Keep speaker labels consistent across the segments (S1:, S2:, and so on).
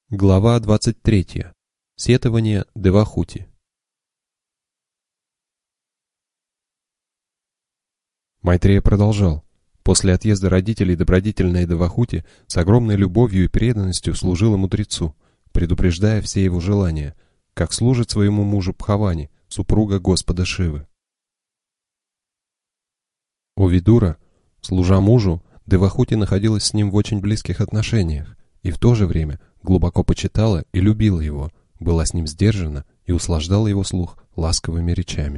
S1: Глава 23. Сетование Девахути. Майтрея продолжал. После отъезда родителей добродетельная Девахути с огромной любовью и преданностью служила мудрецу, предупреждая все его желания, как служит своему мужу Бхавани, супруга Господа Шивы. О Видура, служа мужу, Девахути находилась с ним в очень близких отношениях и в то же время глубоко почитала и любила его, была с ним сдержана и услаждала его слух ласковыми речами.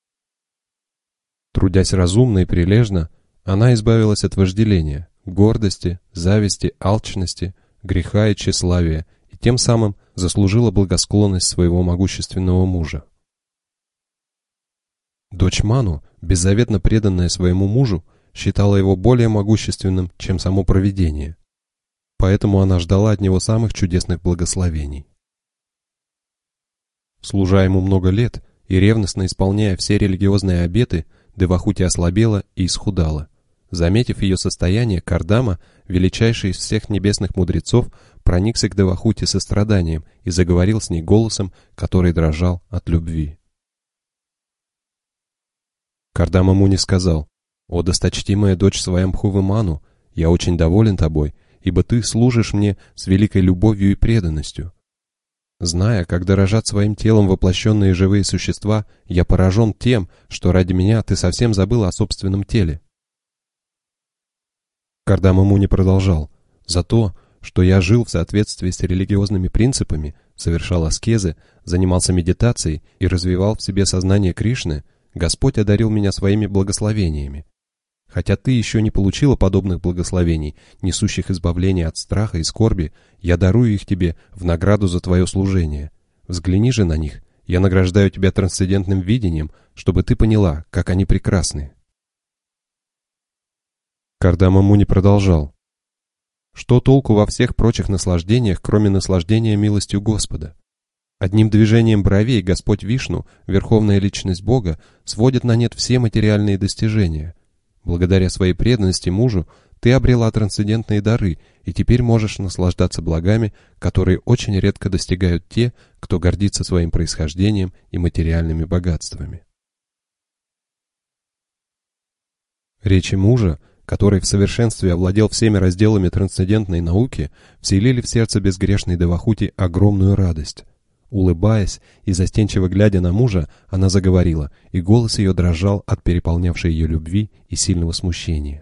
S1: Трудясь разумно и прилежно, она избавилась от вожделения, гордости, зависти, алчности, греха и тщеславия и тем самым заслужила благосклонность своего могущественного мужа. Дочь Ману, беззаветно преданная своему мужу, считала его более могущественным, чем само провидение. Поэтому она ждала от него самых чудесных благословений. Служа ему много лет и ревностно исполняя все религиозные обеты, Девахути ослабела и исхудала. Заметив ее состояние, Кардама, величайший из всех небесных мудрецов, проникся к Девахути состраданием и заговорил с ней голосом, который дрожал от любви. Кардама Муни сказал: «О досточтимая дочь Сваямбхувы Ману, я очень доволен тобой, ибо ты служишь мне с великой любовью и преданностью. Зная, как дорожат своим телом воплощенные живые существа, я поражен тем, что ради меня ты совсем забыла о собственном теле». Кардама Муни продолжал: «За то, что я жил в соответствии с религиозными принципами, совершал аскезы, занимался медитацией и развивал в себе сознание Кришны, Господь одарил меня своими благословениями. Хотя ты еще не получила подобных благословений, несущих избавление от страха и скорби, я дарую их тебе в награду за твое служение. Взгляни же на них, я награждаю тебя трансцендентным видением, чтобы ты поняла, как они прекрасны». Кардама Муни продолжал: «Что толку во всех прочих наслаждениях, кроме наслаждения милостью Господа? Одним движением бровей Господь Вишну, Верховная Личность Бога, сводит на нет все материальные достижения. Благодаря своей преданности мужу ты обрела трансцендентные дары и теперь можешь наслаждаться благами, которые очень редко достигают те, кто гордится своим происхождением и материальными богатствами». Речи мужа, который в совершенстве овладел всеми разделами трансцендентной науки, вселили в сердце безгрешной Девахути огромную радость. Улыбаясь и застенчиво глядя на мужа, она заговорила, и голос ее дрожал от переполнявшей ее любви и сильного смущения.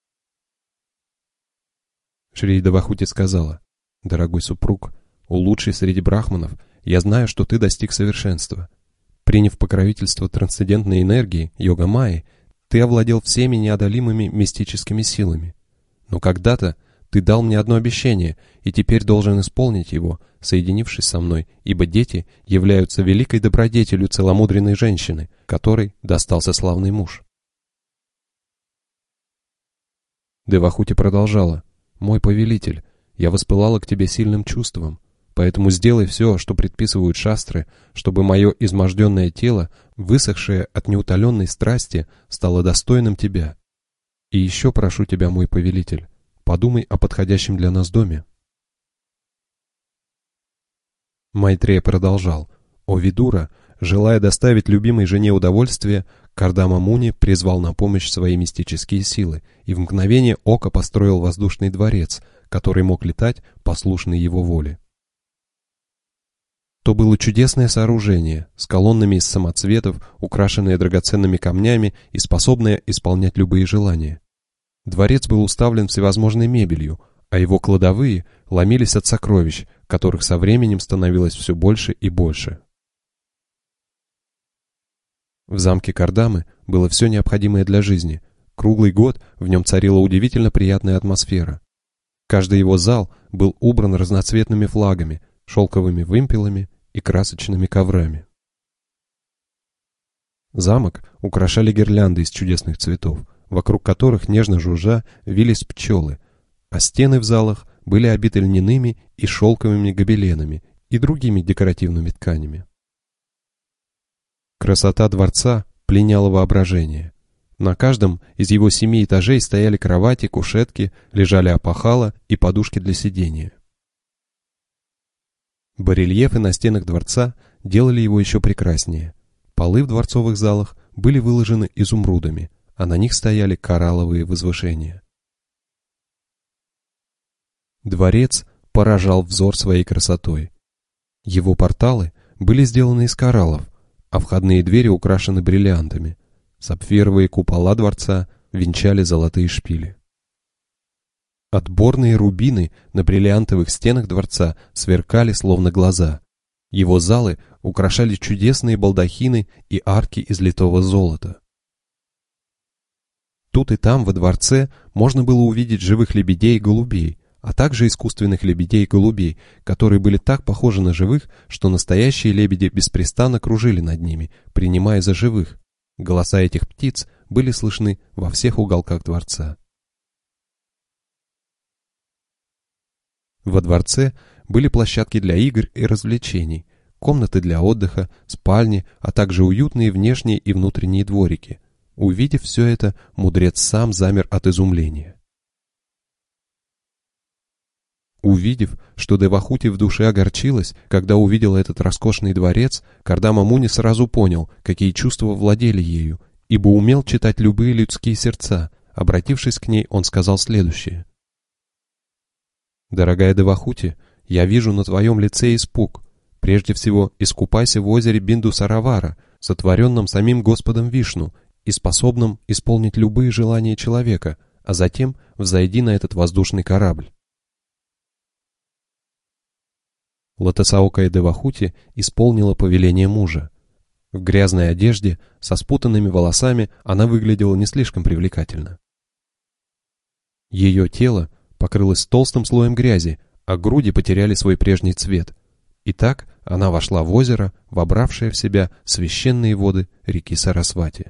S1: Шри Девахути сказала: «Дорогой супруг, о лучший среди брахманов, я знаю, что ты достиг совершенства. Приняв покровительство трансцендентной энергии, йога-майи, ты овладел всеми неодолимыми мистическими силами. Но когда-то ты дал мне одно обещание, и теперь должен исполнить его, соединившись со мной, ибо дети являются великой добродетелью целомудренной женщины, которой достался славный муж». Девахути продолжала: «Мой повелитель, я воспылала к тебе сильным чувством, поэтому сделай все, что предписывают шастры, чтобы мое изможденное тело, высохшее от неутоленной страсти, стало достойным тебя. И еще прошу тебя, мой повелитель, подумай о подходящем для нас доме». Майтрея продолжал: «О Видура, желая доставить любимой жене удовольствие, Кардама Муни призвал на помощь свои мистические силы и в мгновение ока построил воздушный дворец, который мог летать, послушный его воле. То было чудесное сооружение, с колоннами из самоцветов, украшенное драгоценными камнями и способное исполнять любые желания. Дворец был уставлен всевозможной мебелью, а его кладовые ломились от сокровищ, которых со временем становилось все больше и больше. В замке Кардамы было все необходимое для жизни. Круглый год в нем царила удивительно приятная атмосфера. Каждый его зал был убран разноцветными флагами, шелковыми вымпелами и красочными коврами. Замок украшали гирлянды из чудесных цветов, вокруг которых нежно жужжа вились пчелы, а стены в залах были обиты льняными и шелковыми гобеленами и другими декоративными тканями. Красота дворца пленяла воображение. На каждом из его 7 этажей стояли кровати, кушетки, лежали опахала и подушки для сидения. Барельефы на стенах дворца делали его еще прекраснее. Полы в дворцовых залах были выложены изумрудами, а на них стояли коралловые возвышения. Дворец поражал взор своей красотой. Его порталы были сделаны из кораллов, а входные двери украшены бриллиантами. Сапфировые купола дворца венчали золотые шпили. Отборные рубины на бриллиантовых стенах дворца сверкали словно глаза. Его залы украшали чудесные балдахины и арки из литого золота. Тут и там во дворце можно было увидеть живых лебедей и голубей, а также искусственных лебедей и голубей, которые были так похожи на живых, что настоящие лебеди беспрестанно кружили над ними, принимая за живых. Голоса этих птиц были слышны во всех уголках дворца. Во дворце были площадки для игр и развлечений, комнаты для отдыха, спальни, а также уютные внешние и внутренние дворики. Увидев все это, мудрец сам замер от изумления. Увидев, что Девахути в душе огорчилась, когда увидела этот роскошный дворец, Кардама Муни сразу понял, какие чувства владели ею, ибо умел читать любые людские сердца. Обратившись к ней, он сказал следующее. «Дорогая Девахути, я вижу на твоем лице испуг. Прежде всего, искупайся в озере Бинду-Саравара, сотворенном самим Господом Вишну и способном исполнить любые желания человека, а затем взойди на этот воздушный корабль». Лотосаокая Девахути исполнила повеление мужа. В грязной одежде, со спутанными волосами, она выглядела не слишком привлекательно. Ее тело покрылось толстым слоем грязи, а груди потеряли свой прежний цвет. И так она вошла в озеро, вобравшее в себя священные воды реки Сарасвати.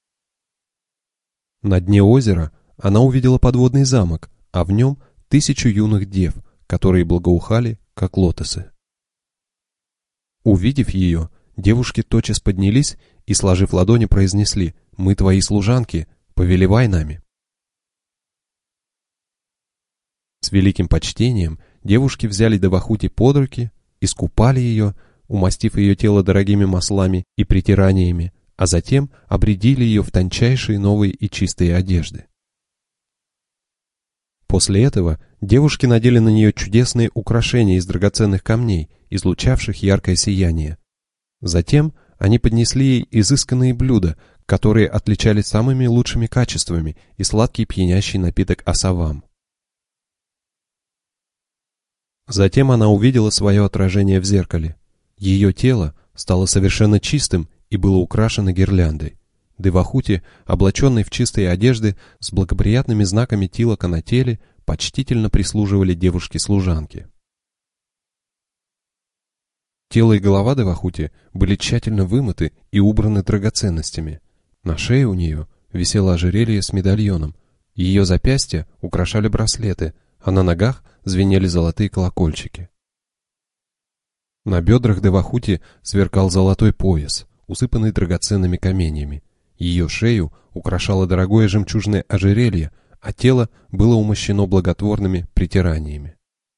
S1: На дне озера она увидела подводный замок, а в нем 1000 юных дев, которые благоухали, как лотосы. Увидев ее, девушки тотчас поднялись и, сложив ладони, произнесли: «Мы твои служанки, повелевай нами». С великим почтением девушки взяли Девахути под руки, искупали ее, умастив ее тело дорогими маслами и притираниями, а затем обрядили ее в тончайшие новые и чистые одежды. После этого девушки надели на нее чудесные украшения из драгоценных камней, излучавших яркое сияние. Затем они поднесли ей изысканные блюда, которые отличались самыми лучшими качествами, и сладкий пьянящий напиток асавам. Затем она увидела свое отражение в зеркале. Ее тело стало совершенно чистым и было украшено гирляндой. Девахути, облаченный в чистые одежды, с благоприятными знаками тилока на теле, почтительно прислуживали девушке-служанке. Тело и голова Девахути были тщательно вымыты и убраны драгоценностями. На шее у нее висело ожерелье с медальоном, ее запястья украшали браслеты, а на ногах звенели золотые колокольчики. На бедрах Девахути сверкал золотой пояс, усыпанный драгоценными каменьями. Ее шею украшало дорогое жемчужное ожерелье, а тело было умощено благотворными притираниями.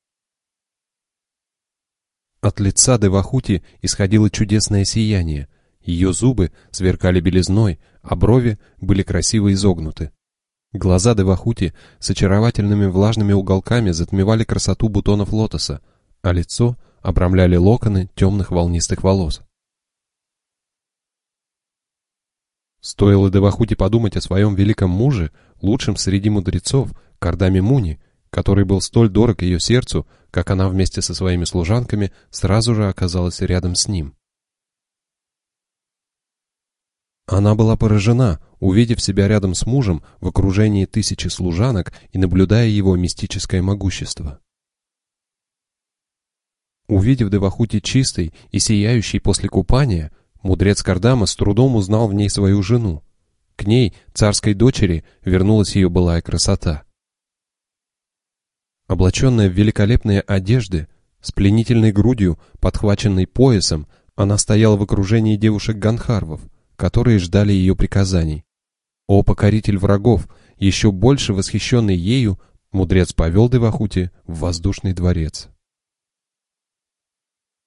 S1: От лица Девахути исходило чудесное сияние, ее зубы сверкали белизной, а брови были красиво изогнуты. Глаза Девахути с очаровательными влажными уголками затмевали красоту бутонов лотоса, а лицо обрамляли локоны темных волнистых волос. Стоило Девахути подумать о своем великом муже, лучшем среди мудрецов, Кардаме Муни, который был столь дорог ее сердцу, как она вместе со своими служанками сразу же оказалась рядом с ним. Она была поражена, увидев себя рядом с мужем в окружении 1000 служанок и наблюдая его мистическое могущество. Увидев Девахути чистой и сияющей после купания, мудрец Кардама с трудом узнал в ней свою жену. К ней, царской дочери, вернулась ее былая красота. Облаченная в великолепные одежды, с пленительной грудью, подхваченной поясом, она стояла в окружении девушек-ганхарвов, которые ждали ее приказаний. О покоритель врагов, еще больше восхищенный ею, мудрец повел Девахути в воздушный дворец.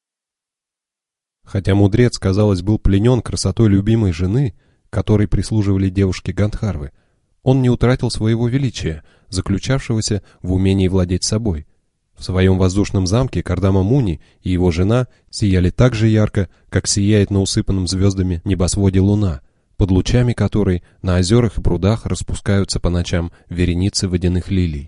S1: Хотя мудрец, казалось, был пленен красотой любимой жены, которой прислуживали девушки Гандхарвы, он не утратил своего величия, заключавшегося в умении владеть собой. В своем воздушном замке Кардама Муни и его жена сияли так же ярко, как сияет на усыпанном звездами небосводе луна, под лучами которой на озерах и прудах распускаются по ночам вереницы водяных лилий.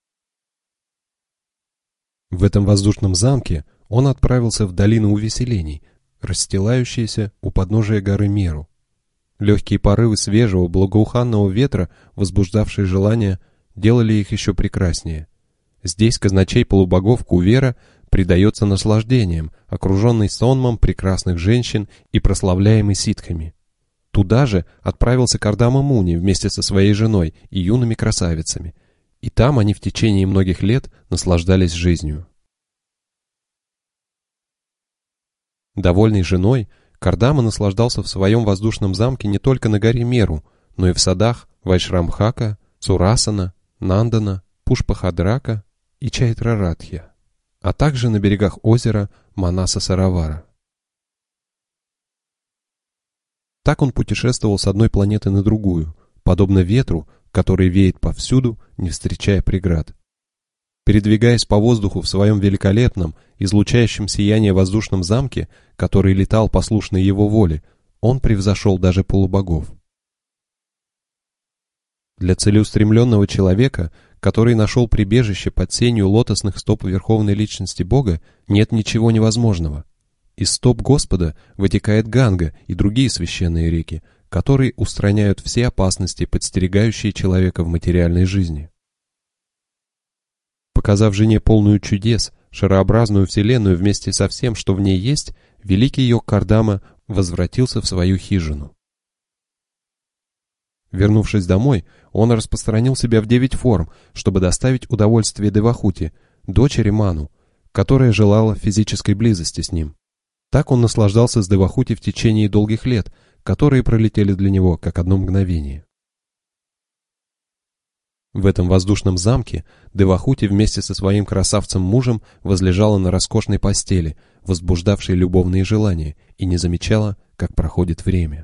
S1: В этом воздушном замке он отправился в долину увеселений, расстилающиеся у подножия горы Меру. Легкие порывы свежего, благоуханного ветра, возбуждавшие желание, делали их еще прекраснее. Здесь казначей полубогов Кувера предается наслаждениям, окруженный сонмом прекрасных женщин и прославляемый ситхами. Туда же отправился Кардама Муни вместе со своей женой и юными красавицами, и там они в течение многих лет наслаждались жизнью. Довольный женой, Кардама наслаждался в своем воздушном замке не только на горе Меру, но и в садах Вайшрамбхака, Цурасана, Нандана, Пушпахадрака и Чайтрарадхья, а также на берегах озера Манаса-Саравара. Так он путешествовал с одной планеты на другую, подобно ветру, который веет повсюду, не встречая преград. Передвигаясь по воздуху в своем великолепном, излучающем сияние воздушном замке, который летал послушно его воле, он превзошел даже полубогов. Для целеустремленного человека, который нашел прибежище под сенью лотосных стоп Верховной Личности Бога, нет ничего невозможного. Из стоп Господа вытекает Ганга и другие священные реки, которые устраняют все опасности, подстерегающие человека в материальной жизни. Показав жене полную чудес, шарообразную вселенную вместе со всем, что в ней есть, великий йог Кардама возвратился в свою хижину. Вернувшись домой, он распространил себя в 9 форм, чтобы доставить удовольствие Девахути, дочери Ману, которая желала физической близости с ним. Так он наслаждался с Девахути в течение долгих лет, которые пролетели для него как одно мгновение. В этом воздушном замке Девахути вместе со своим красавцем-мужем возлежала на роскошной постели, возбуждавшей любовные желания, и не замечала, как проходит время.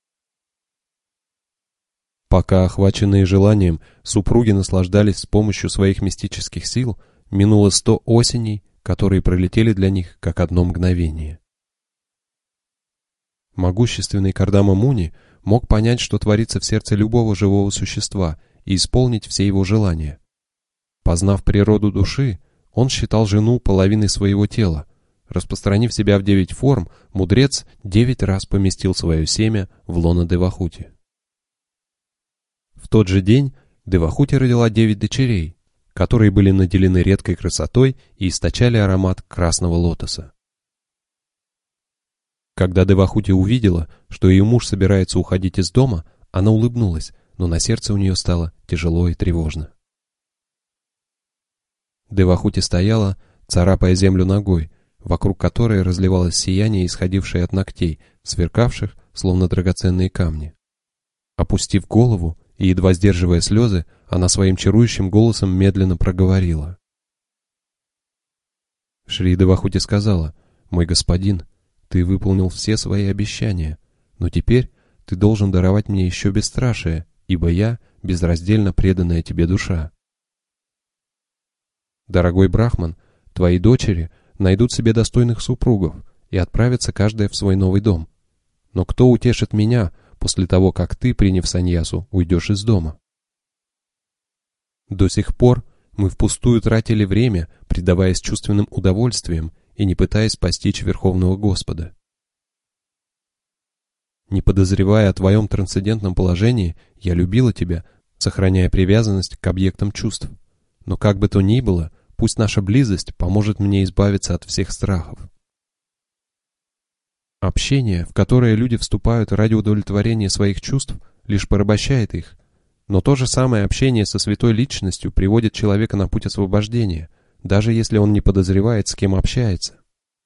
S1: Пока, охваченные желанием, супруги наслаждались с помощью своих мистических сил, минуло 100 осеней, которые пролетели для них как одно мгновение. Могущественный Кардама Муни мог понять, что творится в сердце любого живого существа, и исполнить все его желания. Познав природу души, он считал жену половиной своего тела. Распространив себя в 9 форм, мудрец 9 раз поместил свое семя в лоно Девахути. В тот же день Девахути родила 9 дочерей, которые были наделены редкой красотой и источали аромат красного лотоса. Когда Девахути увидела, что ее муж собирается уходить из дома, она улыбнулась, но на сердце у нее стало тяжело и тревожно. Девахути стояла, царапая землю ногой, вокруг которой разливалось сияние, исходившее от ногтей, сверкавших, словно драгоценные камни. Опустив голову и едва сдерживая слезы, она своим чарующим голосом медленно проговорила. Шри Девахути сказала: «Мой господин, ты выполнил все свои обещания, но теперь ты должен даровать мне еще бесстрашие, ибо я безраздельно преданная тебе душа. Дорогой Брахман, твои дочери найдут себе достойных супругов и отправятся каждая в свой новый дом. Но кто утешит меня после того, как ты, приняв саньясу, уйдешь из дома? До сих пор мы впустую тратили время, предаваясь чувственным удовольствиям и не пытаясь постичь Верховного Господа. Не подозревая о твоем трансцендентном положении, я любила тебя, сохраняя привязанность к объектам чувств. Но как бы то ни было, пусть наша близость поможет мне избавиться от всех страхов. Общение, в которое люди вступают ради удовлетворения своих чувств, лишь порабощает их. Но то же самое общение со святой личностью приводит человека на путь освобождения, даже если он не подозревает, с кем общается.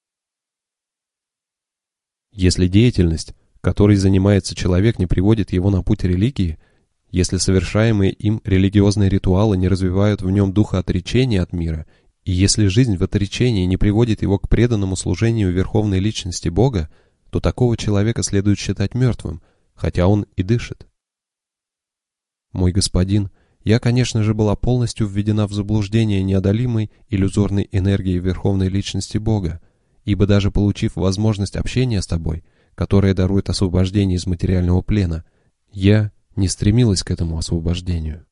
S1: Если деятельность, которой занимается человек, не приводит его на путь религии, если совершаемые им религиозные ритуалы не развивают в нем духа отречения от мира И если жизнь в отречении не приводит его к преданному служению верховной личности Бога, то такого человека следует считать мертвым, хотя он и дышит. Мой господин, я, конечно же, была полностью введена в заблуждение неодолимой иллюзорной энергией верховной личности Бога, ибо даже получив возможность общения с тобой, которая дарует освобождение из материального плена, я не стремилась к этому освобождению.